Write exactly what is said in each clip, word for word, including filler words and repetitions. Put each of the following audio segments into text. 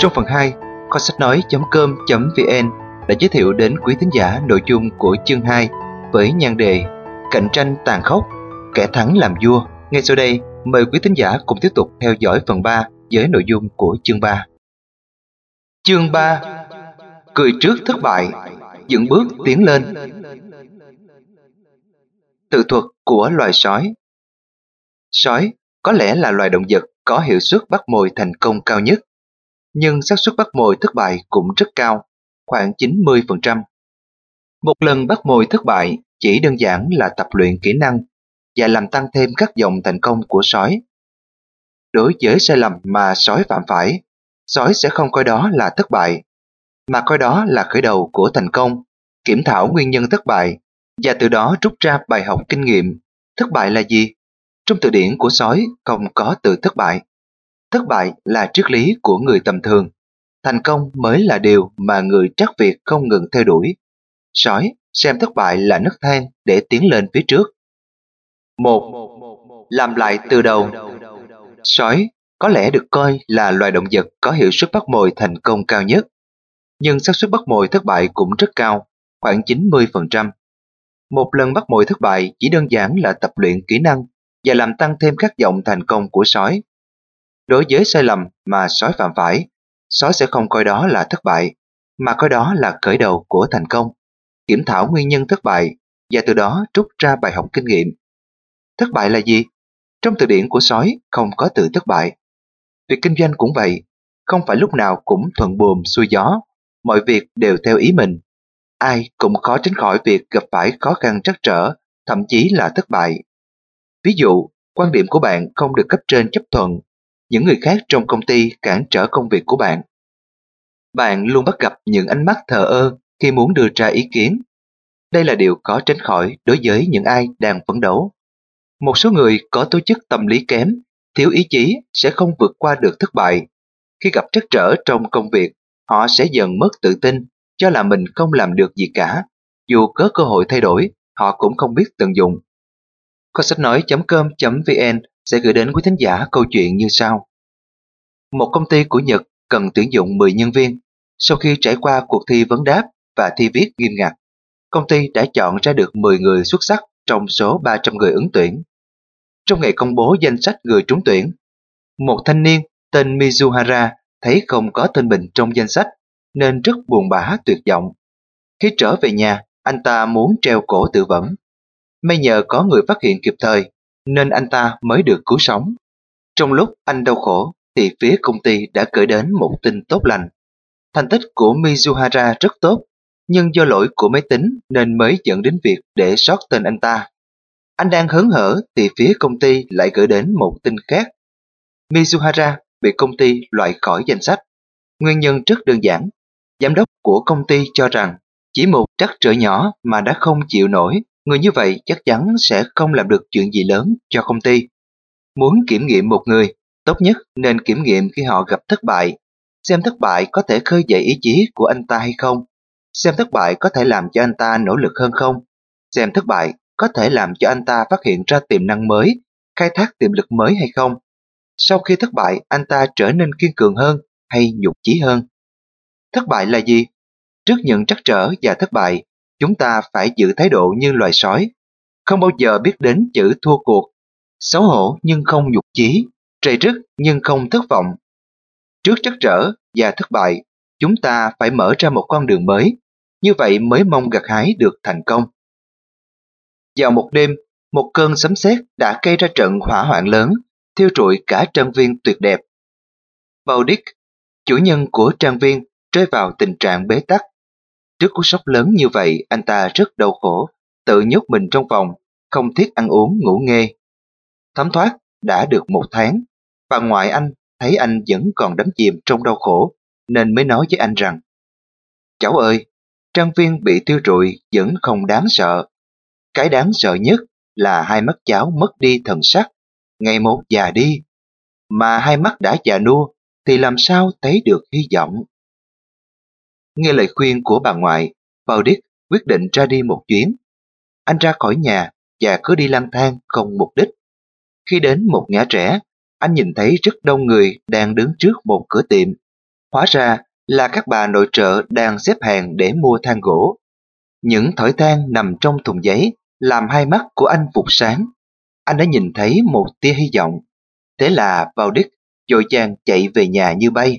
Trong phần hai, kho sách nói chấm com chấm vn đã giới thiệu đến quý thính giả nội dung của chương hai với nhan đề Cạnh tranh tàn khốc, kẻ thắng làm vua. Ngay sau đây, mời quý thính giả cùng tiếp tục theo dõi phần ba với nội dung của chương ba. Chương ba. Cười trước thất bại, dựng bước tiến lên. Tự thuật của loài sói. Sói có lẽ là loài động vật có hiệu suất bắt mồi thành công cao nhất, nhưng xác suất bắt mồi thất bại cũng rất cao, khoảng chín mươi phần trăm. Một lần bắt mồi thất bại chỉ đơn giản là tập luyện kỹ năng và làm tăng thêm các dòng thành công của sói. Đối với sai lầm mà sói phạm phải, sói sẽ không coi đó là thất bại, mà coi đó là khởi đầu của thành công, kiểm thảo nguyên nhân thất bại và từ đó rút ra bài học kinh nghiệm. Thất bại là gì? Trong từ điển của sói không có từ thất bại. Thất bại là triết lý của người tầm thường. Thành công mới là điều mà người trắc việt không ngừng theo đuổi. Sói xem thất bại là nấc thang để tiến lên phía trước. Một. Làm lại từ đầu. Sói có lẽ được coi là loài động vật có hiệu suất bắt mồi thành công cao nhất, nhưng xác suất bắt mồi thất bại cũng rất cao, khoảng chín mươi phần trăm. Một lần bắt mồi thất bại chỉ đơn giản là tập luyện kỹ năng và làm tăng thêm các dòng thành công của sói. Đối với sai lầm mà sói phạm phải, sói sẽ không coi đó là thất bại, mà coi đó là khởi đầu của thành công, kiểm thảo nguyên nhân thất bại và từ đó rút ra bài học kinh nghiệm. Thất bại là gì? Trong từ điển của sói không có từ thất bại. Việc kinh doanh cũng vậy, không phải lúc nào cũng thuận buồm xuôi gió, mọi việc đều theo ý mình. Ai cũng khó tránh khỏi việc gặp phải khó khăn trắc trở, thậm chí là thất bại. Ví dụ, quan điểm của bạn không được cấp trên chấp thuận, những người khác trong công ty cản trở công việc của bạn. Bạn luôn bắt gặp những ánh mắt thờ ơ khi muốn đưa ra ý kiến. Đây là điều khó tránh khỏi đối với những ai đang phấn đấu. Một số người có tố chất tâm lý kém, thiếu ý chí sẽ không vượt qua được thất bại. Khi gặp trắc trở trong công việc, họ sẽ dần mất tự tin, cho là mình không làm được gì cả. Dù có cơ hội thay đổi, họ cũng không biết tận dụng. kho sách nói chấm com chấm vn sẽ gửi đến quý thính giả câu chuyện như sau. Một công ty của Nhật cần tuyển dụng mười nhân viên. Sau khi trải qua cuộc thi vấn đáp và thi viết nghiêm ngặt, công ty đã chọn ra được mười người xuất sắc trong số ba trăm người ứng tuyển. Trong ngày công bố danh sách người trúng tuyển, một thanh niên tên Mizuhara thấy không có tên mình trong danh sách nên rất buồn bã tuyệt vọng. Khi trở về nhà, anh ta muốn treo cổ tự vẫn. May nhờ có người phát hiện kịp thời nên anh ta mới được cứu sống. Trong lúc anh đau khổ thì phía công ty đã gửi đến một tin tốt lành. Thành tích của Mizuhara rất tốt, nhưng do lỗi của máy tính nên mới dẫn đến việc để sót tên anh ta. Anh đang hớn hở thì phía công ty lại gửi đến một tin khác. Mizuhara bị công ty loại khỏi danh sách. Nguyên nhân rất đơn giản. Giám đốc của công ty cho rằng chỉ một trắc trở nhỏ mà đã không chịu nổi, người như vậy chắc chắn sẽ không làm được chuyện gì lớn cho công ty. Muốn kiểm nghiệm một người, tốt nhất nên kiểm nghiệm khi họ gặp thất bại. Xem thất bại có thể khơi dậy ý chí của anh ta hay không. Xem thất bại có thể làm cho anh ta nỗ lực hơn không. Xem thất bại có thể làm cho anh ta phát hiện ra tiềm năng mới, khai thác tiềm lực mới hay không. Sau khi thất bại, anh ta trở nên kiên cường hơn hay nhục chí hơn. Thất bại là gì? Trước những trắc trở và thất bại, chúng ta phải giữ thái độ như loài sói, không bao giờ biết đến chữ thua cuộc, xấu hổ nhưng không nhục chí, trầy rứt nhưng không thất vọng. Trước trắc trở và thất bại, chúng ta phải mở ra một con đường mới, như vậy mới mong gặt hái được thành công. Vào một đêm, một cơn sấm sét đã gây ra trận hỏa hoạn lớn, thiêu rụi cả trang viên tuyệt đẹp. Baudic, chủ nhân của trang viên, rơi vào tình trạng bế tắc. Trước cú sốc lớn như vậy, anh ta rất đau khổ, tự nhốt mình trong phòng, không thiết ăn uống ngủ nghê. Thấm thoát đã được một tháng, bà ngoại anh thấy anh vẫn còn đắm chìm trong đau khổ, nên mới nói với anh rằng: "Cháu ơi, trang viên bị thiêu rụi vẫn không đáng sợ. Cái đáng sợ nhất là hai mắt cháu mất đi thần sắc, ngày một già đi. Mà hai mắt đã già nua thì làm sao thấy được hy vọng." Nghe lời khuyên của bà ngoại, Baudic quyết định ra đi một chuyến. Anh ra khỏi nhà và cứ đi lang thang không mục đích. Khi đến một ngã rẽ, anh nhìn thấy rất đông người đang đứng trước một cửa tiệm. Hóa ra là các bà nội trợ đang xếp hàng để mua than gỗ. Những thỏi than nằm trong thùng giấy làm hai mắt của anh vụt sáng. Anh đã nhìn thấy một tia hy vọng. Thế là Valdez vội vàng chạy về nhà như bay.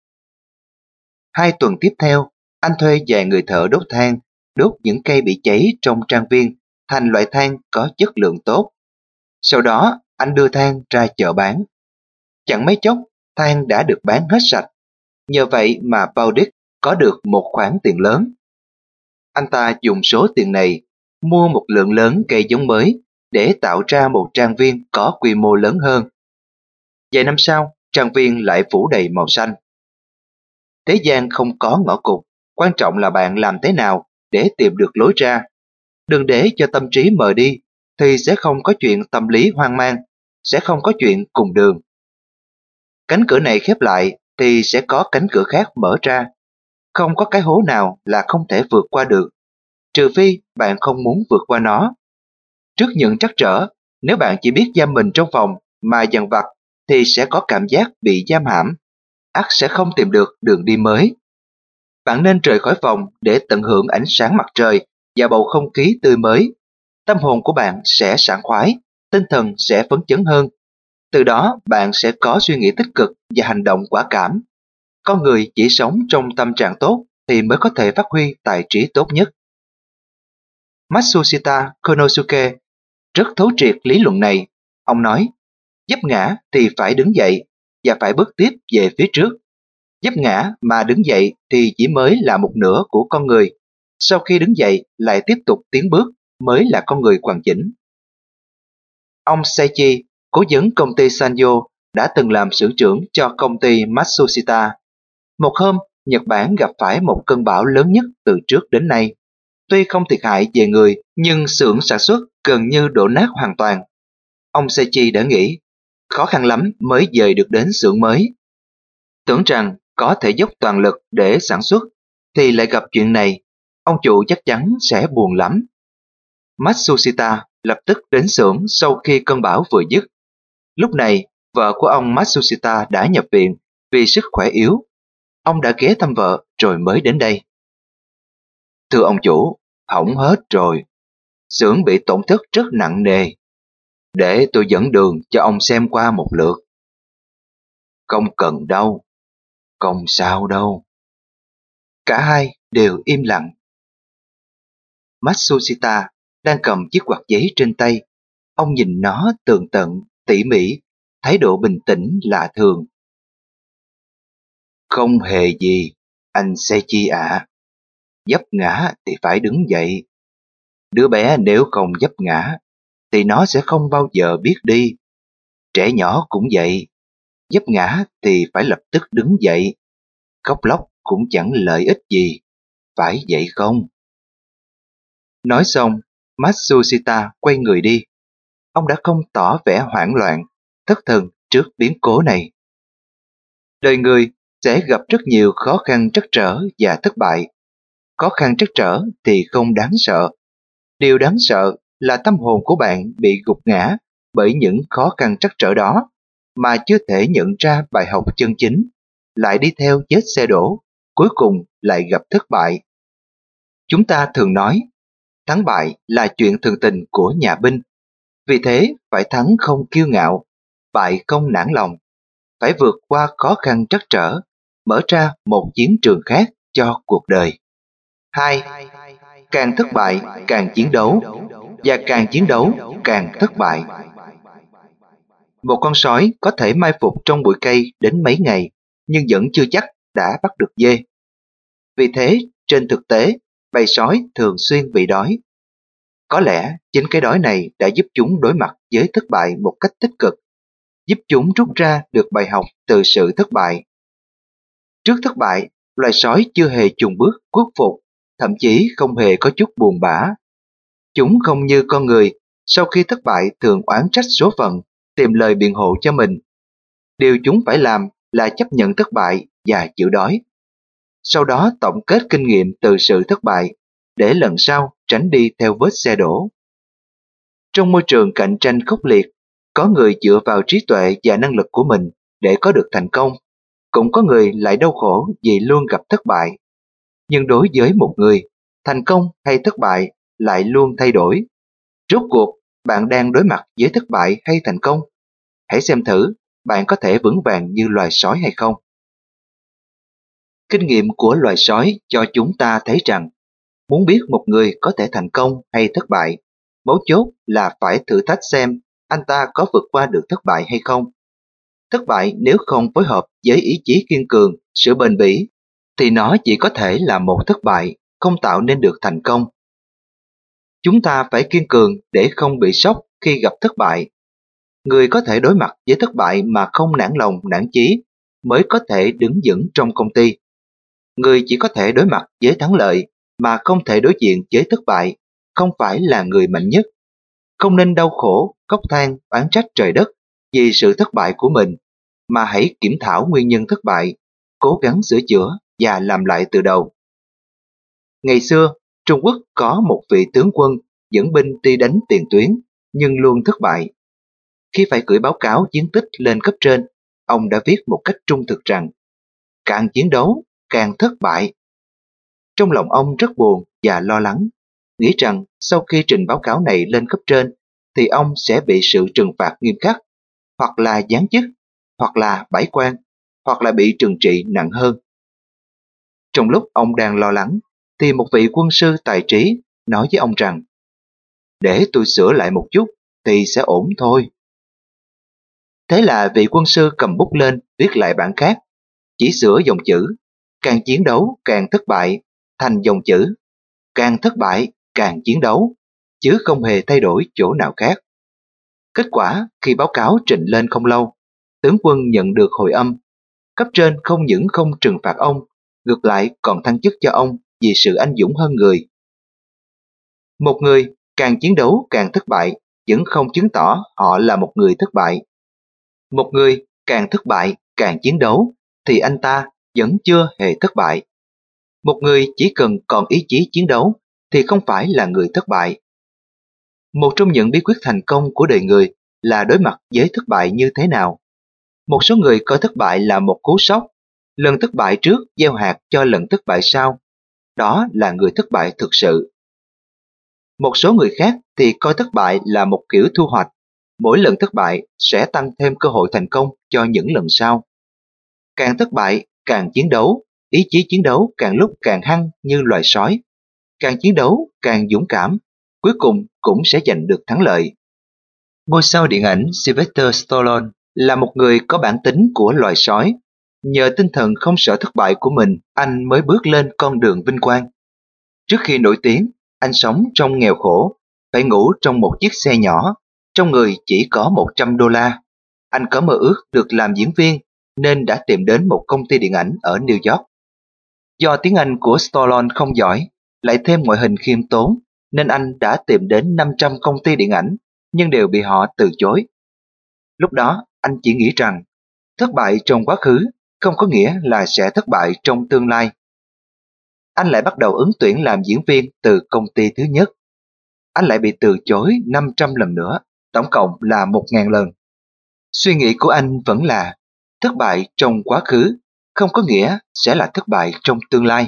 Hai tuần tiếp theo, anh thuê vài người thợ đốt than, đốt những cây bị cháy trong trang viên thành loại than có chất lượng tốt. Sau đó, anh đưa than ra chợ bán. Chẳng mấy chốc, than đã được bán hết sạch. Nhờ vậy mà Valdez có được một khoản tiền lớn. Anh ta dùng số tiền này mua một lượng lớn cây giống mới để tạo ra một trang viên có quy mô lớn hơn. Vài năm sau, trang viên lại phủ đầy màu xanh. Thế gian không có ngõ cụt, quan trọng là bạn làm thế nào để tìm được lối ra. Đừng để cho tâm trí mờ đi, thì sẽ không có chuyện tâm lý hoang mang, sẽ không có chuyện cùng đường. Cánh cửa này khép lại thì sẽ có cánh cửa khác mở ra. Không có cái hố nào là không thể vượt qua được, trừ phi bạn không muốn vượt qua nó. Trước những trắc trở, nếu bạn chỉ biết giam mình trong phòng mà dằn vặt thì sẽ có cảm giác bị giam hãm, ắt sẽ không tìm được đường đi mới. Bạn nên rời khỏi phòng để tận hưởng ánh sáng mặt trời và bầu không khí tươi mới. Tâm hồn của bạn sẽ sảng khoái, tinh thần sẽ phấn chấn hơn. Từ đó bạn sẽ có suy nghĩ tích cực và hành động quả cảm. Con người chỉ sống trong tâm trạng tốt thì mới có thể phát huy tài trí tốt nhất. Matsushita Konosuke rất thấu triệt lý luận này. Ông nói, vấp ngã thì phải đứng dậy và phải bước tiếp về phía trước. Vấp ngã mà đứng dậy thì chỉ mới là một nửa của con người. Sau khi đứng dậy lại tiếp tục tiến bước mới là con người hoàn chỉnh. Ông Seichi, cố vấn công ty Sanyo, đã từng làm xưởng trưởng cho công ty Matsushita. Một hôm, Nhật Bản gặp phải một cơn bão lớn nhất từ trước đến nay. Tuy không thiệt hại về người, nhưng xưởng sản xuất gần như đổ nát hoàn toàn. Ông Seichi đã nghĩ, khó khăn lắm mới dời được đến xưởng mới. Tưởng rằng có thể dốc toàn lực để sản xuất, thì lại gặp chuyện này, ông chủ chắc chắn sẽ buồn lắm. Matsushita lập tức đến xưởng sau khi cơn bão vừa dứt. Lúc này, vợ của ông Matsushita đã nhập viện vì sức khỏe yếu. Ông đã ghé thăm vợ rồi mới đến đây. Thưa ông chủ, hỏng hết rồi. Xưởng bị tổn thất rất nặng nề. Để tôi dẫn đường cho ông xem qua một lượt. Không cần đâu. Không sao đâu. Cả hai đều im lặng. Matsushita đang cầm chiếc quạt giấy trên tay. Ông nhìn nó tường tận, tỉ mỉ, thái độ bình tĩnh lạ thường. Không hề gì, anh Seichi ạ. Vấp ngã thì phải đứng dậy. Đứa bé nếu không vấp ngã, thì nó sẽ không bao giờ biết đi. Trẻ nhỏ cũng vậy. Vấp ngã thì phải lập tức đứng dậy. Khóc lóc cũng chẳng lợi ích gì. Phải vậy không? Nói xong, Matsushita quay người đi. Ông đã không tỏ vẻ hoảng loạn, thất thần trước biến cố này. Đời người sẽ gặp rất nhiều khó khăn trắc trở và thất bại. Khó khăn trắc trở thì không đáng sợ. Điều đáng sợ là tâm hồn của bạn bị gục ngã bởi những khó khăn trắc trở đó mà chưa thể nhận ra bài học chân chính, lại đi theo vết xe đổ, cuối cùng lại gặp thất bại. Chúng ta thường nói, thắng bại là chuyện thường tình của nhà binh. Vì thế phải thắng không kiêu ngạo, bại không nản lòng, phải vượt qua khó khăn trắc trở, mở ra một chiến trường khác cho cuộc đời. Hai, càng thất bại càng chiến đấu, và càng chiến đấu càng thất bại. Một con sói có thể mai phục trong bụi cây đến mấy ngày, nhưng vẫn chưa chắc đã bắt được dê. Vì thế, trên thực tế, bầy sói thường xuyên bị đói. Có lẽ chính cái đói này đã giúp chúng đối mặt với thất bại một cách tích cực, giúp chúng rút ra được bài học từ sự thất bại. Trước thất bại, loài sói chưa hề chùn bước khuất phục, thậm chí không hề có chút buồn bã. Chúng không như con người, sau khi thất bại thường oán trách số phận, tìm lời biện hộ cho mình. Điều chúng phải làm là chấp nhận thất bại và chịu đói. Sau đó tổng kết kinh nghiệm từ sự thất bại, để lần sau tránh đi theo vết xe đổ. Trong môi trường cạnh tranh khốc liệt, có người dựa vào trí tuệ và năng lực của mình để có được thành công. cũng có người lại đau khổ vì luôn gặp thất bại. Nhưng đối với một người, thành công hay thất bại lại luôn thay đổi. Rốt cuộc, bạn đang đối mặt với thất bại hay thành công? Hãy xem thử bạn có thể vững vàng như loài sói hay không. Kinh nghiệm của loài sói cho chúng ta thấy rằng, muốn biết một người có thể thành công hay thất bại, mấu chốt là phải thử thách xem anh ta có vượt qua được thất bại hay không. Thất bại nếu không phối hợp với ý chí kiên cường, sự bền bỉ, thì nó chỉ có thể là một thất bại, không tạo nên được thành công. Chúng ta phải kiên cường để không bị sốc khi gặp thất bại. Người có thể đối mặt với thất bại mà không nản lòng nản chí mới có thể đứng vững trong công ty. Người chỉ có thể đối mặt với thắng lợi mà không thể đối diện với thất bại không phải là người mạnh nhất. Không nên đau khổ, khóc than, oán trách trời đất vì sự thất bại của mình, mà hãy kiểm thảo nguyên nhân thất bại, cố gắng sửa chữa và làm lại từ đầu. Ngày xưa, Trung Quốc có một vị tướng quân dẫn binh đi đánh tiền tuyến nhưng luôn thất bại. Khi phải gửi báo cáo chiến tích lên cấp trên, ông đã viết một cách trung thực rằng càng chiến đấu, càng thất bại. Trong lòng ông rất buồn và lo lắng, nghĩ rằng sau khi trình báo cáo này lên cấp trên thì ông sẽ bị sự trừng phạt nghiêm khắc, hoặc là giáng chức, hoặc là bãi quan, hoặc là bị trừng trị nặng hơn. Trong lúc ông đang lo lắng, thì một vị quân sư tài trí nói với ông rằng để tôi sửa lại một chút thì sẽ ổn thôi. Thế là vị quân sư cầm bút lên viết lại bản khác, chỉ sửa dòng chữ càng chiến đấu càng thất bại thành dòng chữ càng thất bại càng chiến đấu, chứ không hề thay đổi chỗ nào khác. Kết quả khi báo cáo trình lên không lâu, tướng quân nhận được hồi âm. Cấp trên không những không trừng phạt ông, ngược lại còn thăng chức cho ông vì sự anh dũng hơn người. Một người càng chiến đấu càng thất bại vẫn không chứng tỏ họ là một người thất bại. Một người càng thất bại càng chiến đấu thì anh ta vẫn chưa hề thất bại. Một người chỉ cần còn ý chí chiến đấu thì không phải là người thất bại. Một trong những bí quyết thành công của đời người là đối mặt với thất bại như thế nào. Một số người coi thất bại là một cú sốc, lần thất bại trước gieo hạt cho lần thất bại sau. Đó là người thất bại thực sự. Một số người khác thì coi thất bại là một kiểu thu hoạch, mỗi lần thất bại sẽ tăng thêm cơ hội thành công cho những lần sau. Càng thất bại, càng chiến đấu, ý chí chiến đấu càng lúc càng hăng như loài sói. Càng chiến đấu, càng dũng cảm, cuối cùng cũng sẽ giành được thắng lợi. Ngôi sao điện ảnh Sylvester Stallone là một người có bản tính của loài sói. Nhờ tinh thần không sợ thất bại của mình, anh mới bước lên con đường vinh quang. Trước khi nổi tiếng, anh sống trong nghèo khổ, phải ngủ trong một chiếc xe nhỏ, trong người chỉ có một trăm đô la. Anh có mơ ước được làm diễn viên nên đã tìm đến một công ty điện ảnh ở New York. Do tiếng Anh của Stallone không giỏi, lại thêm ngoại hình khiêm tốn, nên anh đã tìm đến năm trăm công ty điện ảnh, nhưng đều bị họ từ chối. Lúc đó, anh chỉ nghĩ rằng, thất bại trong quá khứ không có nghĩa là sẽ thất bại trong tương lai. Anh lại bắt đầu ứng tuyển làm diễn viên từ công ty thứ nhất. Anh lại bị từ chối năm trăm lần nữa, tổng cộng là một nghìn lần. Suy nghĩ của anh vẫn là, thất bại trong quá khứ không có nghĩa sẽ là thất bại trong tương lai.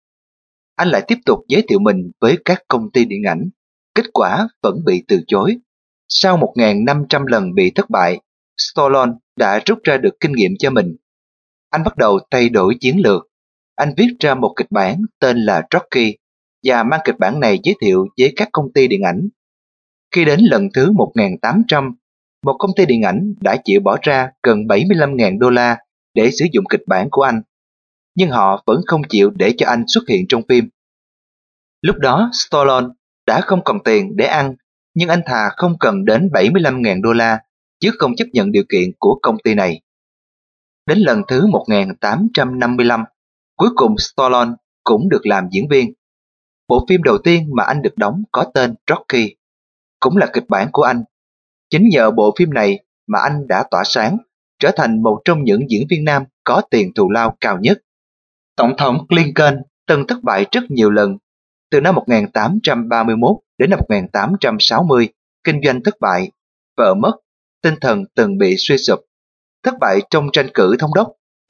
Anh lại tiếp tục giới thiệu mình với các công ty điện ảnh, kết quả vẫn bị từ chối. Sau một nghìn năm trăm lần bị thất bại, Stallone đã rút ra được kinh nghiệm cho mình. Anh bắt đầu thay đổi chiến lược. Anh viết ra một kịch bản tên là Rocky và mang kịch bản này giới thiệu với các công ty điện ảnh. Khi đến lần thứ một nghìn tám trăm, một công ty điện ảnh đã chịu bỏ ra gần bảy mươi lăm nghìn đô la để sử dụng kịch bản của anh, nhưng họ vẫn không chịu để cho anh xuất hiện trong phim. Lúc đó Stallone đã không còn tiền để ăn, nhưng anh thà không cần đến bảy mươi lăm nghìn đô la, chứ không chấp nhận điều kiện của công ty này. Đến lần thứ một nghìn tám trăm năm mươi lăm, cuối cùng Stallone cũng được làm diễn viên. Bộ phim đầu tiên mà anh được đóng có tên Rocky, cũng là kịch bản của anh. Chính nhờ bộ phim này mà anh đã tỏa sáng, trở thành một trong những diễn viên nam có tiền thù lao cao nhất. Tổng thống Lincoln từng thất bại rất nhiều lần. Từ năm một nghìn tám trăm ba mươi mốt đến năm một nghìn tám trăm sáu mươi, kinh doanh thất bại, vợ mất, tinh thần từng bị suy sụp, thất bại trong tranh cử thống đốc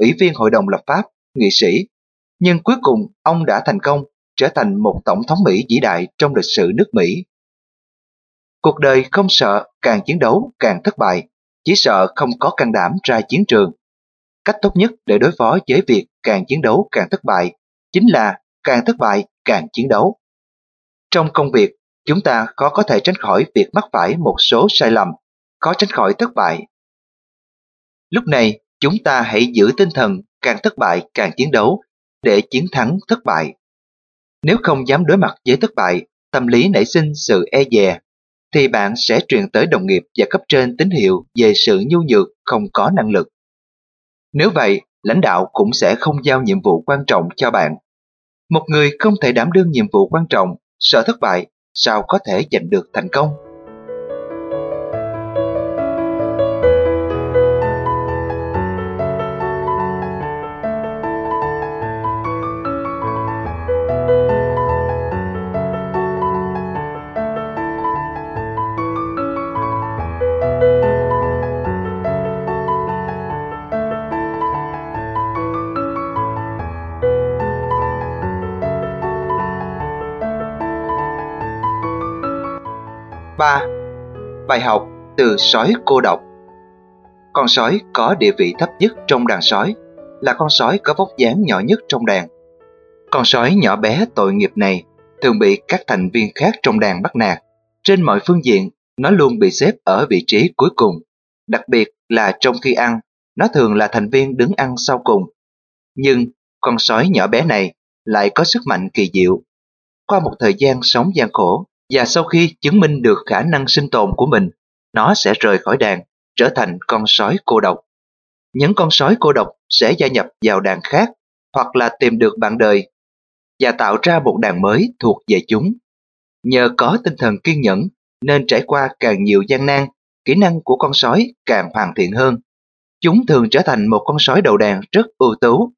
ủy viên hội đồng lập pháp, nghị sĩ, nhưng cuối cùng ông đã thành công trở thành một tổng thống Mỹ vĩ đại trong lịch sử nước Mỹ. Cuộc đời không sợ càng chiến đấu càng thất bại, chỉ sợ không có can đảm ra chiến trường. Cách tốt nhất để đối phó với việc càng chiến đấu càng thất bại chính là càng thất bại càng chiến đấu. Trong công việc, chúng ta khó có thể tránh khỏi việc mắc phải một số sai lầm, khó tránh khỏi thất bại. Lúc này, chúng ta hãy giữ tinh thần càng thất bại càng chiến đấu để chiến thắng thất bại. Nếu không dám đối mặt với thất bại, tâm lý nảy sinh sự e dè, thì bạn sẽ truyền tới đồng nghiệp và cấp trên tín hiệu về sự nhu nhược, không có năng lực. Nếu vậy, lãnh đạo cũng sẽ không giao nhiệm vụ quan trọng cho bạn. Một người không thể đảm đương nhiệm vụ quan trọng, sợ thất bại, sao có thể giành được thành công? ba. Bài học từ sói cô độc. Con sói có địa vị thấp nhất trong đàn sói, là con sói có vóc dáng nhỏ nhất trong đàn. Con sói nhỏ bé tội nghiệp này thường bị các thành viên khác trong đàn bắt nạt. Trên mọi phương diện, nó luôn bị xếp ở vị trí cuối cùng. Đặc biệt là trong khi ăn, nó thường là thành viên đứng ăn sau cùng. Nhưng con sói nhỏ bé này lại có sức mạnh kỳ diệu. Qua một thời gian sống gian khổ, và sau khi chứng minh được khả năng sinh tồn của mình, nó sẽ rời khỏi đàn, trở thành con sói cô độc. Những con sói cô độc sẽ gia nhập vào đàn khác, hoặc là tìm được bạn đời, và tạo ra một đàn mới thuộc về chúng. Nhờ có tinh thần kiên nhẫn, nên trải qua càng nhiều gian nan, kỹ năng của con sói càng hoàn thiện hơn. Chúng thường trở thành một con sói đầu đàn rất ưu tú.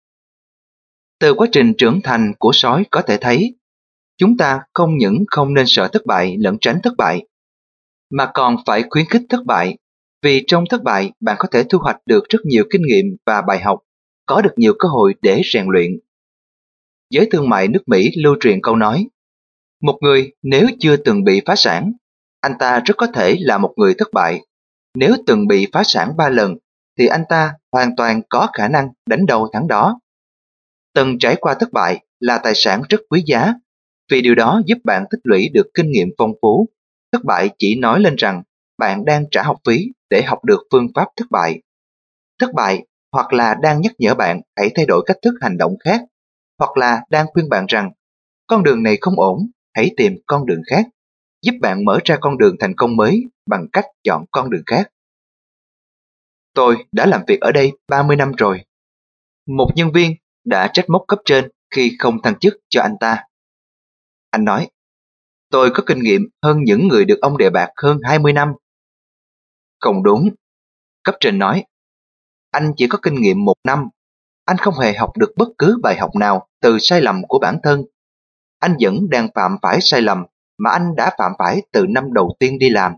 Từ quá trình trưởng thành của sói có thể thấy, chúng ta không những không nên sợ thất bại lẫn tránh thất bại, mà còn phải khuyến khích thất bại, vì trong thất bại bạn có thể thu hoạch được rất nhiều kinh nghiệm và bài học, có được nhiều cơ hội để rèn luyện. Giới thương mại nước Mỹ lưu truyền câu nói, một người nếu chưa từng bị phá sản, anh ta rất có thể là một người thất bại. Nếu từng bị phá sản ba lần, thì anh ta hoàn toàn có khả năng đánh đầu thắng đó. Từng trải qua thất bại là tài sản rất quý giá, vì điều đó giúp bạn tích lũy được kinh nghiệm phong phú. Thất bại chỉ nói lên rằng bạn đang trả học phí để học được phương pháp thất bại. Thất bại hoặc là đang nhắc nhở bạn hãy thay đổi cách thức hành động khác, hoặc là đang khuyên bạn rằng con đường này không ổn, hãy tìm con đường khác, giúp bạn mở ra con đường thành công mới bằng cách chọn con đường khác. Tôi đã làm việc ở đây ba mươi năm rồi. Một nhân viên đã trách móc cấp trên khi không thăng chức cho anh ta. Anh nói, tôi có kinh nghiệm hơn những người được ông đề bạt hơn hai mươi năm. Không đúng. Cấp trên nói, anh chỉ có kinh nghiệm một năm. Anh không hề học được bất cứ bài học nào từ sai lầm của bản thân. Anh vẫn đang phạm phải sai lầm mà anh đã phạm phải từ năm đầu tiên đi làm.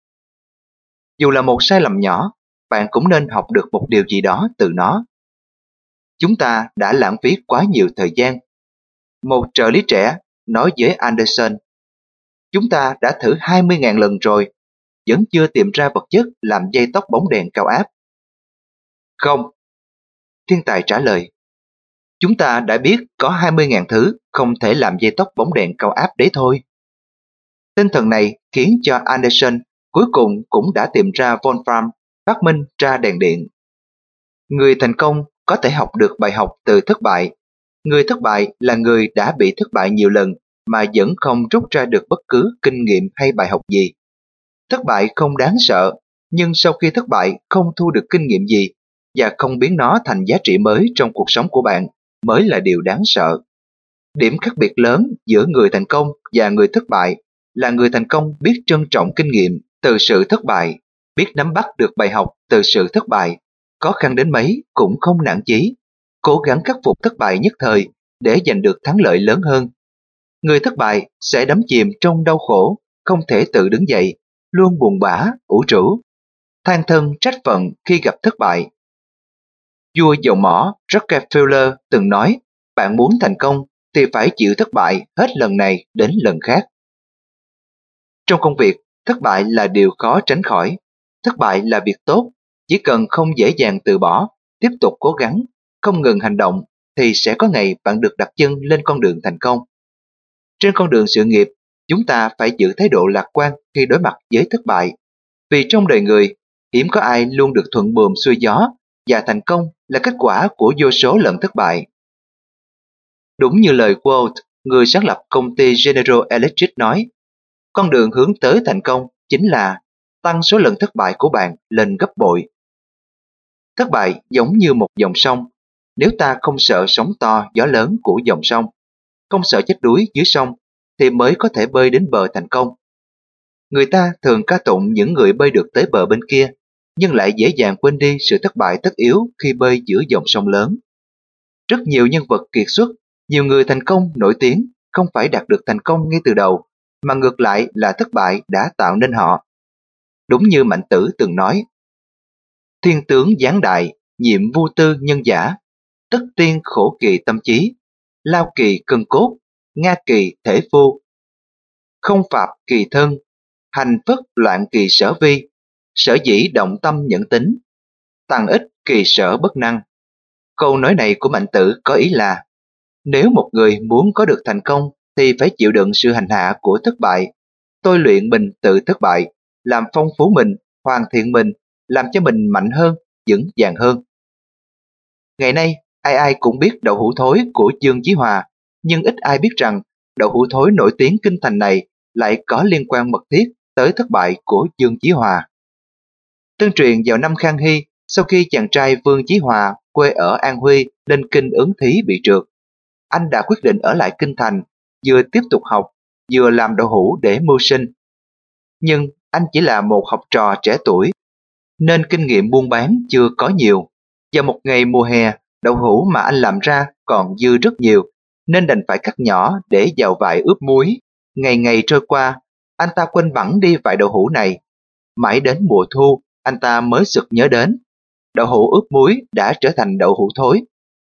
Dù là một sai lầm nhỏ, bạn cũng nên học được một điều gì đó từ nó. Chúng ta đã lãng phí quá nhiều thời gian. Một trợ lý trẻ nói với Anderson, chúng ta đã thử hai mươi nghìn lần rồi, vẫn chưa tìm ra vật chất làm dây tóc bóng đèn cao áp. Không, thiên tài trả lời, chúng ta đã biết có hai mươi nghìn thứ không thể làm dây tóc bóng đèn cao áp đấy thôi. Tinh thần này khiến cho Anderson cuối cùng cũng đã tìm ra Wolfram phát minh ra đèn điện. Người thành công có thể học được bài học từ thất bại. Người thất bại là người đã bị thất bại nhiều lần mà vẫn không rút ra được bất cứ kinh nghiệm hay bài học gì. Thất bại không đáng sợ, nhưng sau khi thất bại không thu được kinh nghiệm gì và không biến nó thành giá trị mới trong cuộc sống của bạn mới là điều đáng sợ. Điểm khác biệt lớn giữa người thành công và người thất bại là người thành công biết trân trọng kinh nghiệm từ sự thất bại, biết nắm bắt được bài học từ sự thất bại, khó khăn đến mấy cũng không nản chí, cố gắng khắc phục thất bại nhất thời để giành được thắng lợi lớn hơn. Người thất bại sẽ đắm chìm trong đau khổ, không thể tự đứng dậy, luôn buồn bã, ủ rũ, than thân trách phận khi gặp thất bại. Vua dầu mỏ Rockefeller từng nói, bạn muốn thành công thì phải chịu thất bại hết lần này đến lần khác. Trong công việc, thất bại là điều khó tránh khỏi. Thất bại là việc tốt, chỉ cần không dễ dàng từ bỏ, tiếp tục cố gắng, không ngừng hành động thì sẽ có ngày bạn được đặt chân lên con đường thành công. Trên con đường sự nghiệp, chúng ta phải giữ thái độ lạc quan khi đối mặt với thất bại. Vì trong đời người, hiếm có ai luôn được thuận buồm xuôi gió, và thành công là kết quả của vô số lần thất bại. Đúng như lời Walt, người sáng lập công ty General Electric nói, con đường hướng tới thành công chính là tăng số lần thất bại của bạn lên gấp bội. Thất bại giống như một dòng sông, nếu ta không sợ sóng to gió lớn của dòng sông, không sợ chết đuối dưới sông, thì mới có thể bơi đến bờ thành công. Người ta thường ca tụng những người bơi được tới bờ bên kia, nhưng lại dễ dàng quên đi sự thất bại tất yếu khi bơi giữa dòng sông lớn. Rất nhiều nhân vật kiệt xuất, nhiều người thành công nổi tiếng không phải đạt được thành công ngay từ đầu, mà ngược lại là thất bại đã tạo nên họ. Đúng như Mạnh Tử từng nói, thiên tướng giáng đại, nhiệm vô tư nhân giả, tất tiên khổ kỳ tâm trí, lao kỳ cân cốt, nga kỳ thể phu, không phạm kỳ thân, hành phất loạn kỳ sở vi, sở dĩ động tâm nhẫn tính, tăng ích kỳ sở bất năng. Câu nói này của Mạnh Tử có ý là, nếu một người muốn có được thành công thì phải chịu đựng sự hành hạ của thất bại, tôi luyện mình từ thất bại, làm phong phú mình, hoàn thiện mình, làm cho mình mạnh hơn, vững vàng hơn. Ngày nay, ai ai cũng biết đậu hũ thối của Dương Chí Hòa, nhưng ít ai biết rằng đậu hũ thối nổi tiếng kinh thành này lại có liên quan mật thiết tới thất bại của Dương Chí Hòa. Tương truyền vào năm Khang Hy, sau khi chàng trai Vương Chí Hòa quê ở An Huy lên kinh ứng thí bị trượt, anh đã quyết định ở lại kinh thành, vừa tiếp tục học, vừa làm đậu hũ để mưu sinh. Nhưng anh chỉ là một học trò trẻ tuổi, nên kinh nghiệm buôn bán chưa có nhiều. Vào một ngày mùa hè, đậu hũ mà anh làm ra còn dư rất nhiều, nên đành phải cắt nhỏ để vào vại ướp muối. Ngày ngày trôi qua, anh ta quên bẵng đi vại đậu hũ này. Mãi đến mùa thu, anh ta mới sực nhớ đến, đậu hũ ướp muối đã trở thành đậu hũ thối.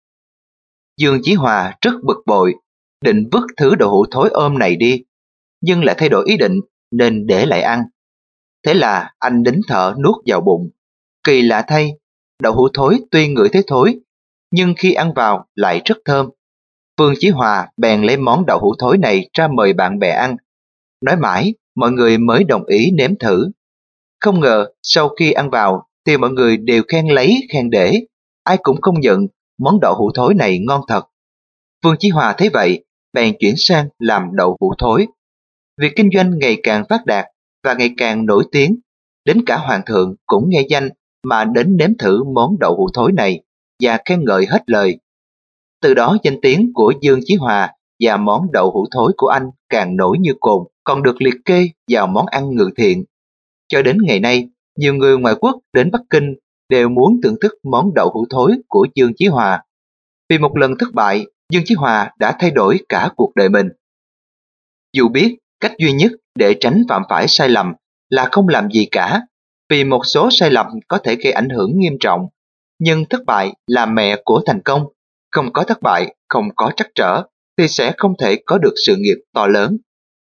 Dương Chí Hòa rất bực bội, định vứt thứ đậu hũ thối ôm này đi, nhưng lại thay đổi ý định nên để lại ăn. Thế là anh nín thở nuốt vào bụng. Kỳ lạ thay, đậu hũ thối tuy ngửi thấy thối, nhưng khi ăn vào lại rất thơm. Vương Chí Hòa bèn lấy món đậu hũ thối này ra mời bạn bè ăn. Nói mãi, mọi người mới đồng ý nếm thử. Không ngờ, sau khi ăn vào, thì mọi người đều khen lấy khen để, ai cũng công nhận món đậu hũ thối này ngon thật. Vương Chí Hòa thấy vậy, bèn chuyển sang làm đậu hũ thối. Việc kinh doanh ngày càng phát đạt và ngày càng nổi tiếng, đến cả hoàng thượng cũng nghe danh mà đến nếm thử món đậu hũ thối này và khen ngợi hết lời. Từ đó danh tiếng của Dương Chí Hòa và món đậu hũ thối của anh càng nổi như cồn, còn được liệt kê vào món ăn ngự thiện. Cho đến ngày nay, nhiều người ngoại quốc đến Bắc Kinh đều muốn thưởng thức món đậu hũ thối của Dương Chí Hòa. Vì một lần thất bại, Dương Chí Hòa đã thay đổi cả cuộc đời mình. Dù biết cách duy nhất để tránh phạm phải sai lầm là không làm gì cả, vì một số sai lầm có thể gây ảnh hưởng nghiêm trọng, nhưng thất bại là mẹ của thành công. Không có thất bại, không có trắc trở, thì sẽ không thể có được sự nghiệp to lớn.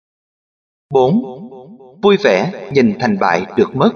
bốn. Vui vẻ nhìn thành bại được mất.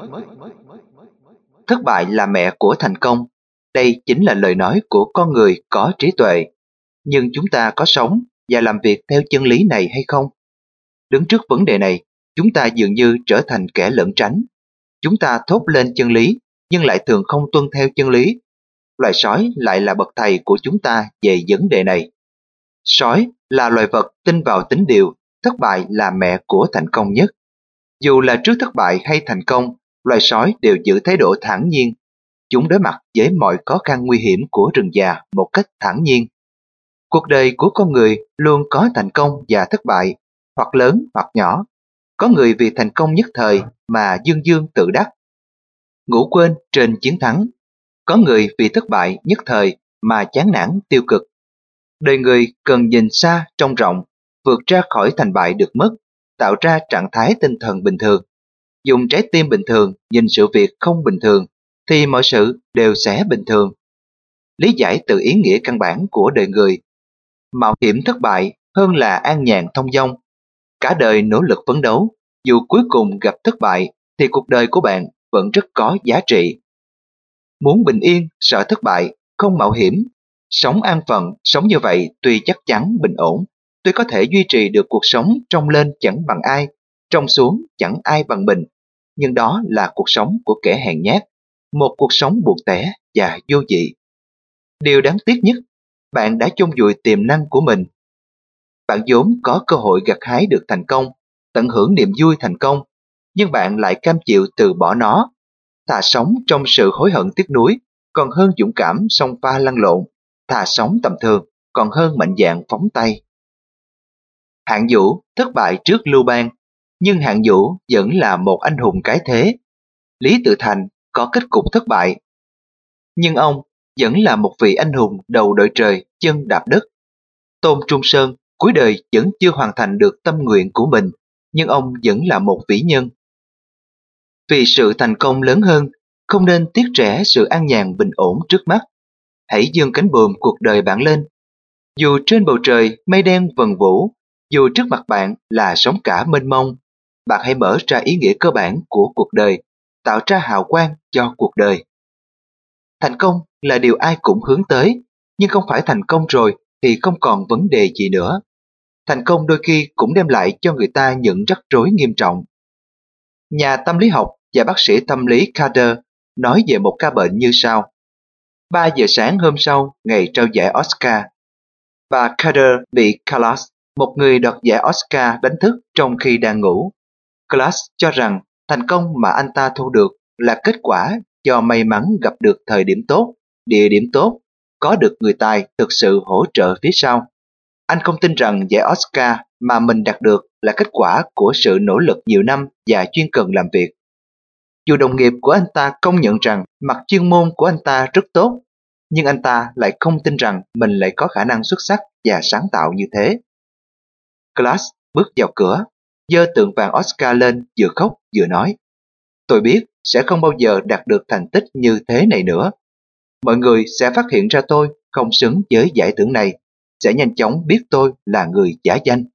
Thất bại là mẹ của thành công. Đây chính là lời nói của con người có trí tuệ. Nhưng chúng ta có sống và làm việc theo chân lý này hay không? Đứng trước vấn đề này, chúng ta dường như trở thành kẻ lẩn tránh. Chúng ta thốt lên chân lý, nhưng lại thường không tuân theo chân lý. Loài sói lại là bậc thầy của chúng ta về vấn đề này. Sói là loài vật tin vào tính điều, thất bại là mẹ của thành công nhất. Dù là trước thất bại hay thành công, loài sói đều giữ thái độ thản nhiên. Chúng đối mặt với mọi khó khăn nguy hiểm của rừng già một cách thản nhiên. Cuộc đời của con người luôn có thành công và thất bại, hoặc lớn hoặc nhỏ. Có người vì thành công nhất thời mà dương dương tự đắc, ngủ quên trên chiến thắng. Có người vì thất bại nhất thời mà chán nản tiêu cực. Đời người cần nhìn xa trông rộng, vượt ra khỏi thành bại được mất, tạo ra trạng thái tinh thần bình thường. Dùng trái tim bình thường nhìn sự việc không bình thường, thì mọi sự đều sẽ bình thường. lý giải từ ý nghĩa căn bản của đời người. Mạo hiểm thất bại hơn là an nhàn thông dong. Cả đời nỗ lực phấn đấu, dù cuối cùng gặp thất bại thì cuộc đời của bạn vẫn rất có giá trị. Muốn bình yên, sợ thất bại, không mạo hiểm. Sống an phận, sống như vậy tuy chắc chắn bình ổn, tuy có thể duy trì được cuộc sống trong lên chẳng bằng ai, trong xuống chẳng ai bằng mình, nhưng đó là cuộc sống của kẻ hèn nhát, một cuộc sống buồn tẻ và vô vị. Điều đáng tiếc nhất, bạn đã chôn vùi tiềm năng của mình. Bạn vốn có cơ hội gặt hái được thành công, tận hưởng niềm vui thành công, nhưng bạn lại cam chịu từ bỏ nó. Thà sống trong sự hối hận tiếc nuối, còn hơn dũng cảm xông pha lăn lộn. Thà sống tầm thường, còn hơn mạnh dạn phóng tay. Hạng Vũ thất bại trước Lưu Bang, nhưng Hạng Vũ vẫn là một anh hùng cái thế. Lý Tự Thành có kết cục thất bại, nhưng ông vẫn là một vị anh hùng đầu đội trời, chân đạp đất. Tôn Trung Sơn cuối đời vẫn chưa hoàn thành được tâm nguyện của mình, nhưng ông vẫn là một vĩ nhân. Vì sự thành công lớn hơn, không nên tiếc rẻ sự an nhàn bình ổn trước mắt. Hãy giương cánh buồm cuộc đời bạn lên. Dù trên bầu trời mây đen vần vũ, dù trước mặt bạn là sóng cả mênh mông, bạn hãy mở ra ý nghĩa cơ bản của cuộc đời, tạo ra hào quang cho cuộc đời. Thành công là điều ai cũng hướng tới, nhưng không phải thành công rồi thì không còn vấn đề gì nữa. Thành công đôi khi cũng đem lại cho người ta những rắc rối nghiêm trọng. Nhà tâm lý học và bác sĩ tâm lý Carter nói về một ca bệnh như sau. ba giờ sáng hôm sau, ngày trao giải Oscar, bà Carter bị Callas, một người đoạt giải Oscar, đánh thức trong khi đang ngủ. Callas cho rằng thành công mà anh ta thu được là kết quả do may mắn gặp được thời điểm tốt, địa điểm tốt, có được người tài thực sự hỗ trợ phía sau. Anh không tin rằng giải Oscar mà mình đạt được là kết quả của sự nỗ lực nhiều năm và chuyên cần làm việc. Dù đồng nghiệp của anh ta công nhận rằng mặt chuyên môn của anh ta rất tốt, nhưng anh ta lại không tin rằng mình lại có khả năng xuất sắc và sáng tạo như thế. Glass bước vào cửa, giơ tượng vàng Oscar lên, vừa khóc vừa nói: "Tôi biết sẽ không bao giờ đạt được thành tích như thế này nữa. Mọi người sẽ phát hiện ra tôi không xứng với giải thưởng này, sẽ nhanh chóng biết tôi là người giả danh."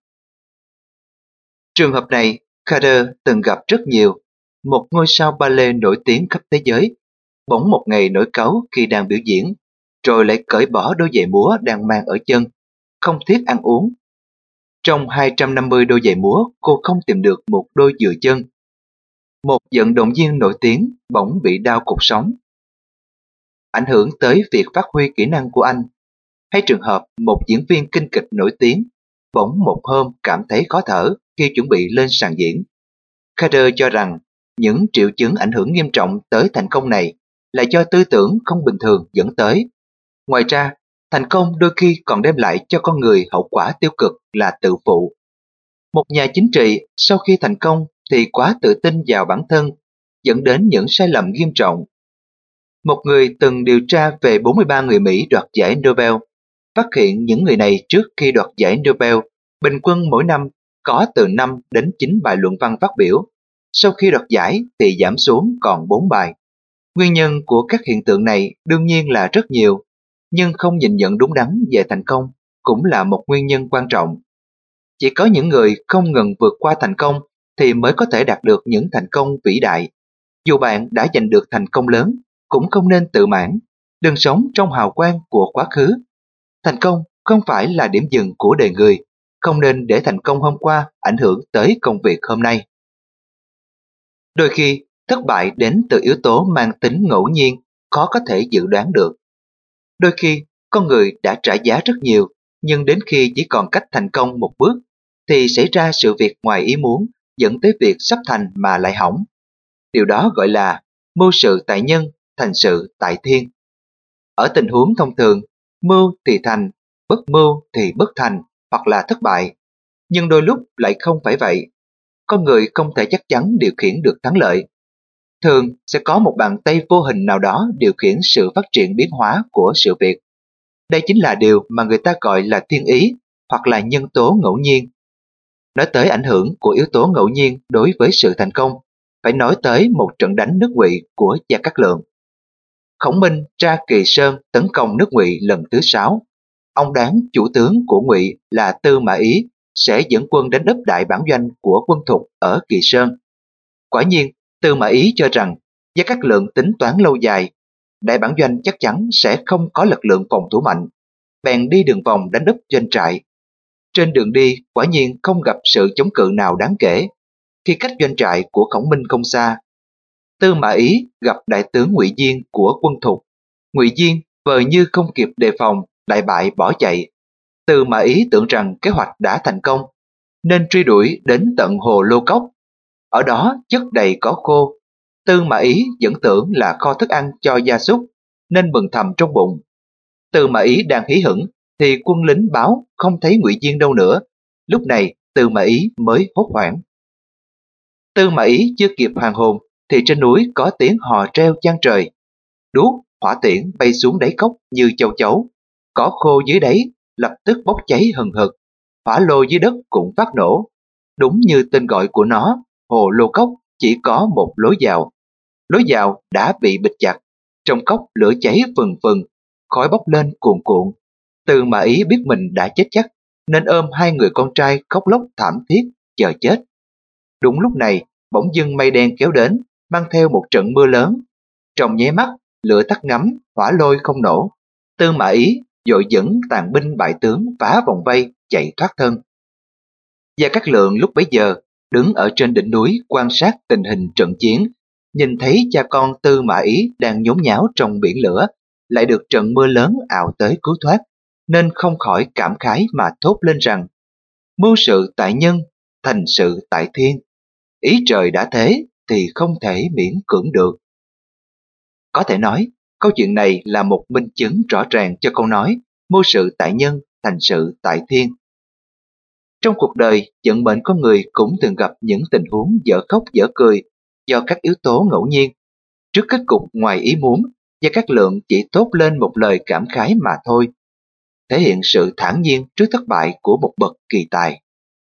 Trường hợp này, Carter từng gặp rất nhiều. Một ngôi sao ballet nổi tiếng khắp thế giới, bỗng một ngày nổi cáu khi đang biểu diễn, rồi lại cởi bỏ đôi giày múa đang mang ở chân, không thiết ăn uống. Trong hai trăm năm mươi đôi giày múa, cô không tìm được một đôi vừa chân. Một vận động viên nổi tiếng bỗng bị đau cột sống, ảnh hưởng tới việc phát huy kỹ năng của anh. Hay trường hợp một diễn viên kinh kịch nổi tiếng bỗng một hôm cảm thấy khó thở khi chuẩn bị lên sàn diễn. Carter cho rằng những triệu chứng ảnh hưởng nghiêm trọng tới thành công này là do tư tưởng không bình thường dẫn tới. Ngoài ra, thành công đôi khi còn đem lại cho con người hậu quả tiêu cực là tự phụ. Một nhà chính trị sau khi thành công thì quá tự tin vào bản thân, dẫn đến những sai lầm nghiêm trọng. Một người từng điều tra về bốn mươi ba người Mỹ đoạt giải Nobel, phát hiện những người này trước khi đoạt giải Nobel, bình quân mỗi năm có từ năm đến chín bài luận văn phát biểu. Sau khi đoạt giải thì giảm xuống còn bốn bài. Nguyên nhân của các hiện tượng này đương nhiên là rất nhiều, nhưng không nhìn nhận đúng đắn về thành công cũng là một nguyên nhân quan trọng. Chỉ có những người không ngừng vượt qua thành công thì mới có thể đạt được những thành công vĩ đại. Dù bạn đã giành được thành công lớn, cũng không nên tự mãn, đừng sống trong hào quang của quá khứ. Thành công không phải là điểm dừng của đời người, không nên để thành công hôm qua ảnh hưởng tới công việc hôm nay. Đôi khi, thất bại đến từ yếu tố mang tính ngẫu nhiên, khó có thể dự đoán được. Đôi khi, con người đã trả giá rất nhiều, nhưng đến khi chỉ còn cách thành công một bước, thì xảy ra sự việc ngoài ý muốn, dẫn tới việc sắp thành mà lại hỏng. Điều đó gọi là mưu sự tại nhân, thành sự tại thiên. Ở tình huống thông thường, mưu thì thành, bất mưu thì bất thành hoặc là thất bại. Nhưng đôi lúc lại không phải vậy. Con người không thể chắc chắn điều khiển được thắng lợi. Thường sẽ có một bàn tay vô hình nào đó điều khiển sự phát triển biến hóa của sự việc. Đây chính là điều mà người ta gọi là thiên ý hoặc là nhân tố ngẫu nhiên. Nói tới ảnh hưởng của yếu tố ngẫu nhiên đối với sự thành công, phải nói tới một trận đánh nước Ngụy của Gia Cát Lượng. Khổng Minh ra Kỳ Sơn tấn công nước Ngụy lần thứ sáu. Ông đoán chủ tướng của Ngụy là Tư Mã Ý sẽ dẫn quân đánh úp đại bản doanh của quân Thục ở Kỳ Sơn. Quả nhiên, Tư Mã Ý cho rằng Gia Cát Lượng tính toán lâu dài, đại bản doanh chắc chắn sẽ không có lực lượng phòng thủ mạnh, bèn đi đường vòng đánh úp doanh trại. Trên đường đi, quả nhiên không gặp sự chống cự nào đáng kể. Khi cách doanh trại của Khổng Minh không xa, Tư Mã Ý gặp đại tướng Ngụy Diên của quân Thục. Ngụy Diên vờ như không kịp đề phòng, đại bại bỏ chạy. Tư Mã Ý tưởng rằng kế hoạch đã thành công, nên truy đuổi đến tận hồ Lô Cốc. Ở đó chất đầy cỏ khô. Tư Mã Ý vẫn tưởng là kho thức ăn cho gia súc, nên mừng thầm trong bụng. Tư Mã Ý đang hí hửng thì quân lính báo không thấy Ngụy Diên đâu nữa. Lúc này Tư Mã Ý mới hốt hoảng. Tư Mã Ý chưa kịp hoàn hồn thì trên núi có tiếng hò reo vang trời. Đuốc, hỏa tiễn bay xuống đáy cốc như châu chấu. Cỏ khô dưới đáy lập tức bốc cháy hừng hực. Hỏa lô dưới đất cũng phát nổ. Đúng như tên gọi của nó, hồ Lô Cốc chỉ có một lối vào. Lối vào đã bị bịt chặt. Trong cốc lửa cháy phừng phừng, khói bốc lên cuồn cuộn. Tư Mã Ý biết mình đã chết chắc, nên ôm hai người con trai khóc lóc thảm thiết chờ chết. Đúng lúc này, bỗng dưng mây đen kéo đến, mang theo một trận mưa lớn. Trong nháy mắt, lửa tắt ngấm, hỏa lôi không nổ. Tư Mã Ý vội dẫn tàn binh bại tướng phá vòng vây chạy thoát thân. Gia Cát Lượng lúc bấy giờ đứng ở trên đỉnh núi quan sát tình hình trận chiến, nhìn thấy cha con Tư Mã Ý đang nhốn nháo trong biển lửa, lại được trận mưa lớn ào tới cứu thoát, nên không khỏi cảm khái mà thốt lên rằng: mưu sự tại nhân, thành sự tại thiên. Ý trời đã thế thì không thể miễn cưỡng được. Có thể nói, câu chuyện này là một minh chứng rõ ràng cho câu nói mưu sự tại nhân, thành sự tại thiên. Trong cuộc đời, vận mệnh con người cũng thường gặp những tình huống dở khóc dở cười do các yếu tố ngẫu nhiên. Trước kết cục ngoài ý muốn, Gia Cát Lượng chỉ thốt lên một lời cảm khái mà thôi, thể hiện sự thản nhiên trước thất bại của một bậc kỳ tài.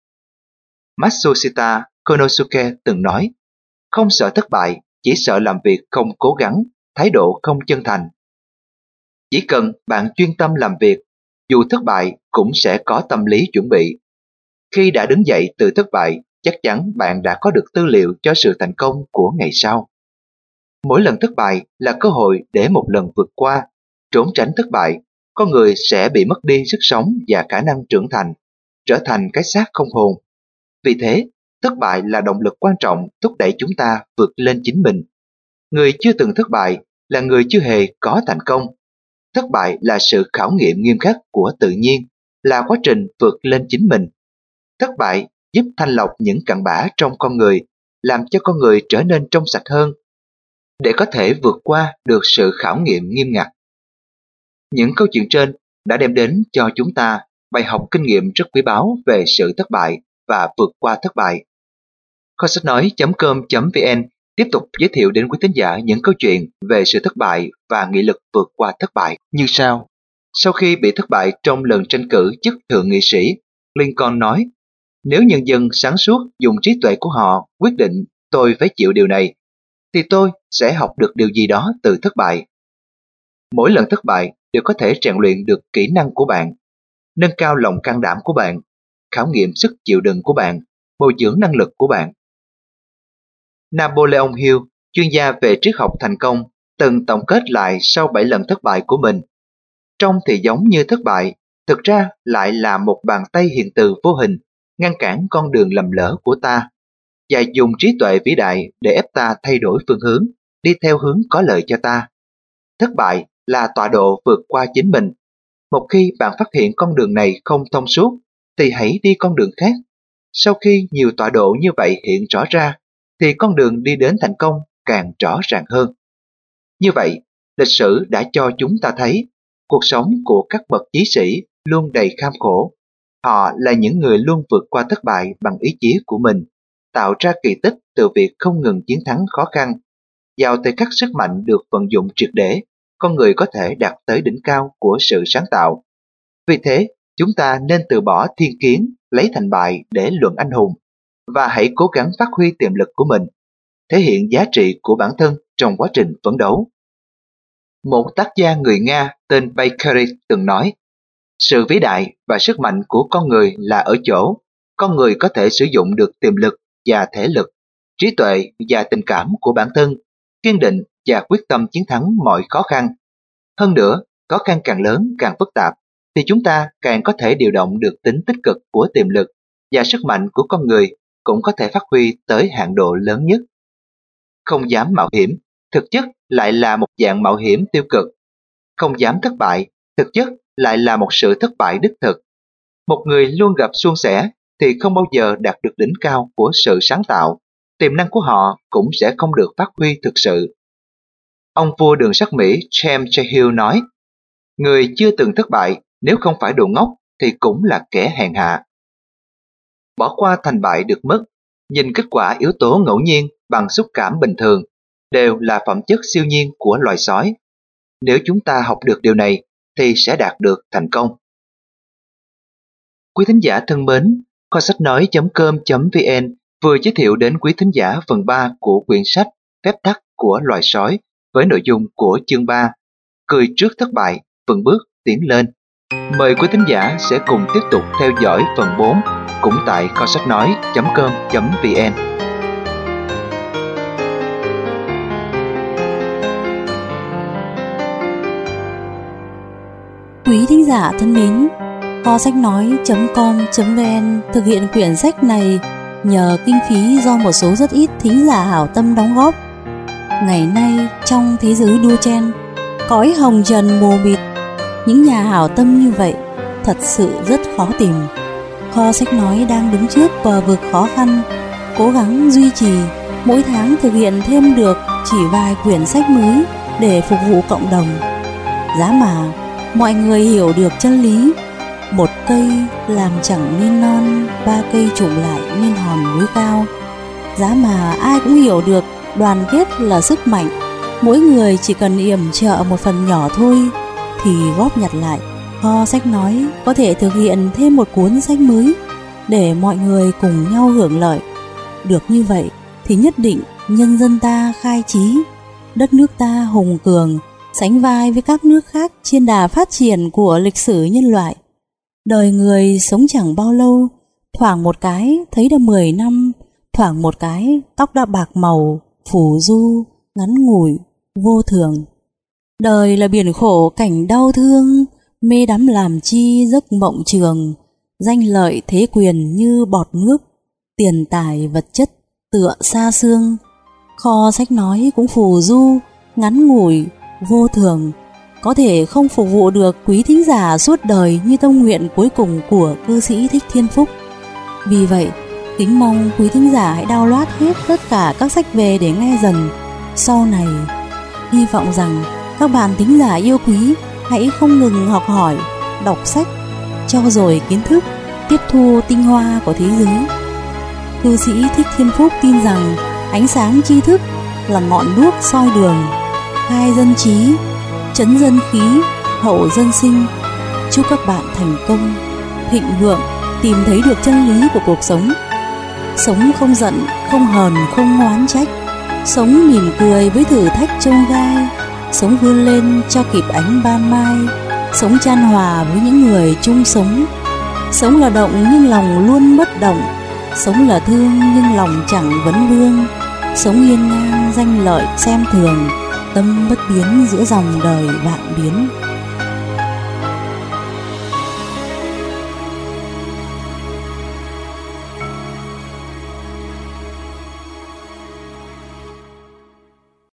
Matsushita Konosuke từng nói, không sợ thất bại, chỉ sợ làm việc không cố gắng, thái độ không chân thành. Chỉ cần bạn chuyên tâm làm việc, dù thất bại cũng sẽ có tâm lý chuẩn bị. Khi đã đứng dậy từ thất bại, chắc chắn bạn đã có được tư liệu cho sự thành công của ngày sau. Mỗi lần thất bại là cơ hội để một lần vượt qua. Trốn tránh thất bại, con người sẽ bị mất đi sức sống và khả năng trưởng thành, trở thành cái xác không hồn. Vì thế, thất bại là động lực quan trọng thúc đẩy chúng ta vượt lên chính mình. Người chưa từng thất bại là người chưa hề có thành công. Thất bại là sự khảo nghiệm nghiêm khắc của tự nhiên, là quá trình vượt lên chính mình. Thất bại giúp thanh lọc những cặn bã trong con người, làm cho con người trở nên trong sạch hơn, để có thể vượt qua được sự khảo nghiệm nghiêm ngặt. Những câu chuyện trên đã đem đến cho chúng ta bài học kinh nghiệm rất quý báu về sự thất bại và vượt qua thất bại. Kho sách nói chấm com chấm vn tiếp tục giới thiệu đến quý thính giả những câu chuyện về sự thất bại và nghị lực vượt qua thất bại như sau. Sau khi bị thất bại trong lần tranh cử chức thượng nghị sĩ, Lincoln nói, nếu nhân dân sáng suốt dùng trí tuệ của họ quyết định tôi phải chịu điều này, thì tôi sẽ học được điều gì đó từ thất bại. Mỗi lần thất bại đều có thể rèn luyện được kỹ năng của bạn, nâng cao lòng can đảm của bạn, khảo nghiệm sức chịu đựng của bạn, bồi dưỡng năng lực của bạn. Napoleon Hill, chuyên gia về triết học thành công, từng tổng kết lại sau bảy lần thất bại của mình. Trông thì giống như thất bại, thực ra lại là một bàn tay hiền từ vô hình ngăn cản con đường lầm lỡ của ta, và dùng trí tuệ vĩ đại để ép ta thay đổi phương hướng, đi theo hướng có lợi cho ta. Thất bại là tọa độ vượt qua chính mình. Một khi bạn phát hiện con đường này không thông suốt, thì hãy đi con đường khác. Sau khi nhiều tọa độ như vậy hiện rõ ra, thì con đường đi đến thành công càng rõ ràng hơn. Như vậy, lịch sử đã cho chúng ta thấy, cuộc sống của các bậc chí sĩ luôn đầy kham khổ. Họ là những người luôn vượt qua thất bại bằng ý chí của mình, tạo ra kỳ tích từ việc không ngừng chiến thắng khó khăn. Vào thời khắc sức mạnh được vận dụng triệt để, con người có thể đạt tới đỉnh cao của sự sáng tạo. Vì thế, chúng ta nên từ bỏ thiên kiến, lấy thành bại để luận anh hùng, và hãy cố gắng phát huy tiềm lực của mình, thể hiện giá trị của bản thân trong quá trình phấn đấu. Một tác gia người Nga tên Bakery từng nói, sự vĩ đại và sức mạnh của con người là ở chỗ con người có thể sử dụng được tiềm lực và thể lực, trí tuệ và tình cảm của bản thân, kiên định và quyết tâm chiến thắng mọi khó khăn. Hơn nữa, khó khăn càng lớn càng phức tạp, thì chúng ta càng có thể điều động được tính tích cực của tiềm lực, và sức mạnh của con người cũng có thể phát huy tới hạn độ lớn nhất. Không dám mạo hiểm, thực chất lại là một dạng mạo hiểm tiêu cực. Không dám thất bại, thực chất lại là một sự thất bại đích thực. Một người luôn gặp suôn sẻ thì không bao giờ đạt được đỉnh cao của sự sáng tạo, tiềm năng của họ cũng sẽ không được phát huy thực sự. Ông vua đường sắt Mỹ James J. Hill nói, người chưa từng thất bại nếu không phải đồ ngốc thì cũng là kẻ hèn hạ. Bỏ qua thành bại được mất, nhìn kết quả yếu tố ngẫu nhiên bằng xúc cảm bình thường, đều là phẩm chất siêu nhiên của loài sói. Nếu chúng ta học được điều này thì sẽ đạt được thành công. Quý thính giả thân mến, kho sách nói chấm com chấm vn vừa giới thiệu đến quý thính giả phần ba của quyển sách Phép tắc của loài sói với nội dung của chương ba, cười trước thất bại, vững bước tiến lên. Mời quý thính giả sẽ cùng tiếp tục theo dõi phần bốn cũng tại kho sách nói chấm com chấm vn. Quý thính giả thân mến, kho sách nói chấm com chấm vn thực hiện quyển sách này nhờ kinh phí do một số rất ít thính giả hảo tâm đóng góp. Ngày nay trong thế giới đua chen, cõi hồng trần mù mịt, những nhà hảo tâm như vậy thật sự rất khó tìm. Kho sách nói đang đứng trước bờ vực khó khăn, cố gắng duy trì, mỗi tháng thực hiện thêm được chỉ vài quyển sách mới để phục vụ cộng đồng. Giá mà mọi người hiểu được chân lý, một cây làm chẳng nên non, ba cây chụm lại nên hòn núi cao. Giá mà ai cũng hiểu được đoàn kết là sức mạnh, mỗi người chỉ cần yểm trợ một phần nhỏ thôi thì góp nhặt lại, kho sách nói có thể thực hiện thêm một cuốn sách mới để mọi người cùng nhau hưởng lợi. Được như vậy thì nhất định nhân dân ta khai trí, đất nước ta hùng cường, sánh vai với các nước khác trên đà phát triển của lịch sử nhân loại. Đời người sống chẳng bao lâu, thoảng một cái thấy đã mười năm, thoảng một cái tóc đã bạc màu, phù du, ngắn ngủi, vô thường. Đời là biển khổ cảnh đau thương, mê đắm làm chi giấc mộng trường, danh lợi thế quyền như bọt nước, tiền tài vật chất tựa xa xương. Kho sách nói cũng phù du, ngắn ngủi, vô thường, có thể không phục vụ được quý thính giả suốt đời như tâm nguyện cuối cùng của cư sĩ Thích Thiên Phúc. Vì vậy, kính mong quý thính giả hãy download hết tất cả các sách về để nghe dần. Sau này, hy vọng rằng các bạn thính giả yêu quý hãy không ngừng học hỏi, đọc sách, trau dồi kiến thức, tiếp thu tinh hoa của thế giới. Cư sĩ Thích Thiên Phúc tin rằng ánh sáng tri thức là ngọn đuốc soi đường, khai dân trí, trấn dân khí, hậu dân sinh. Chúc các bạn thành công, thịnh vượng, tìm thấy được chân lý của cuộc sống. Sống không giận, không hờn, không oán trách, sống mỉm cười với thử thách chông gai, sống vươn lên cho kịp ánh ban mai, sống chan hòa với những người chung sống. Sống là động nhưng lòng luôn bất động, sống là thương nhưng lòng chẳng vấn vương, sống hiên ngang danh lợi xem thường, tâm bất biến giữa dòng đời vạn biến.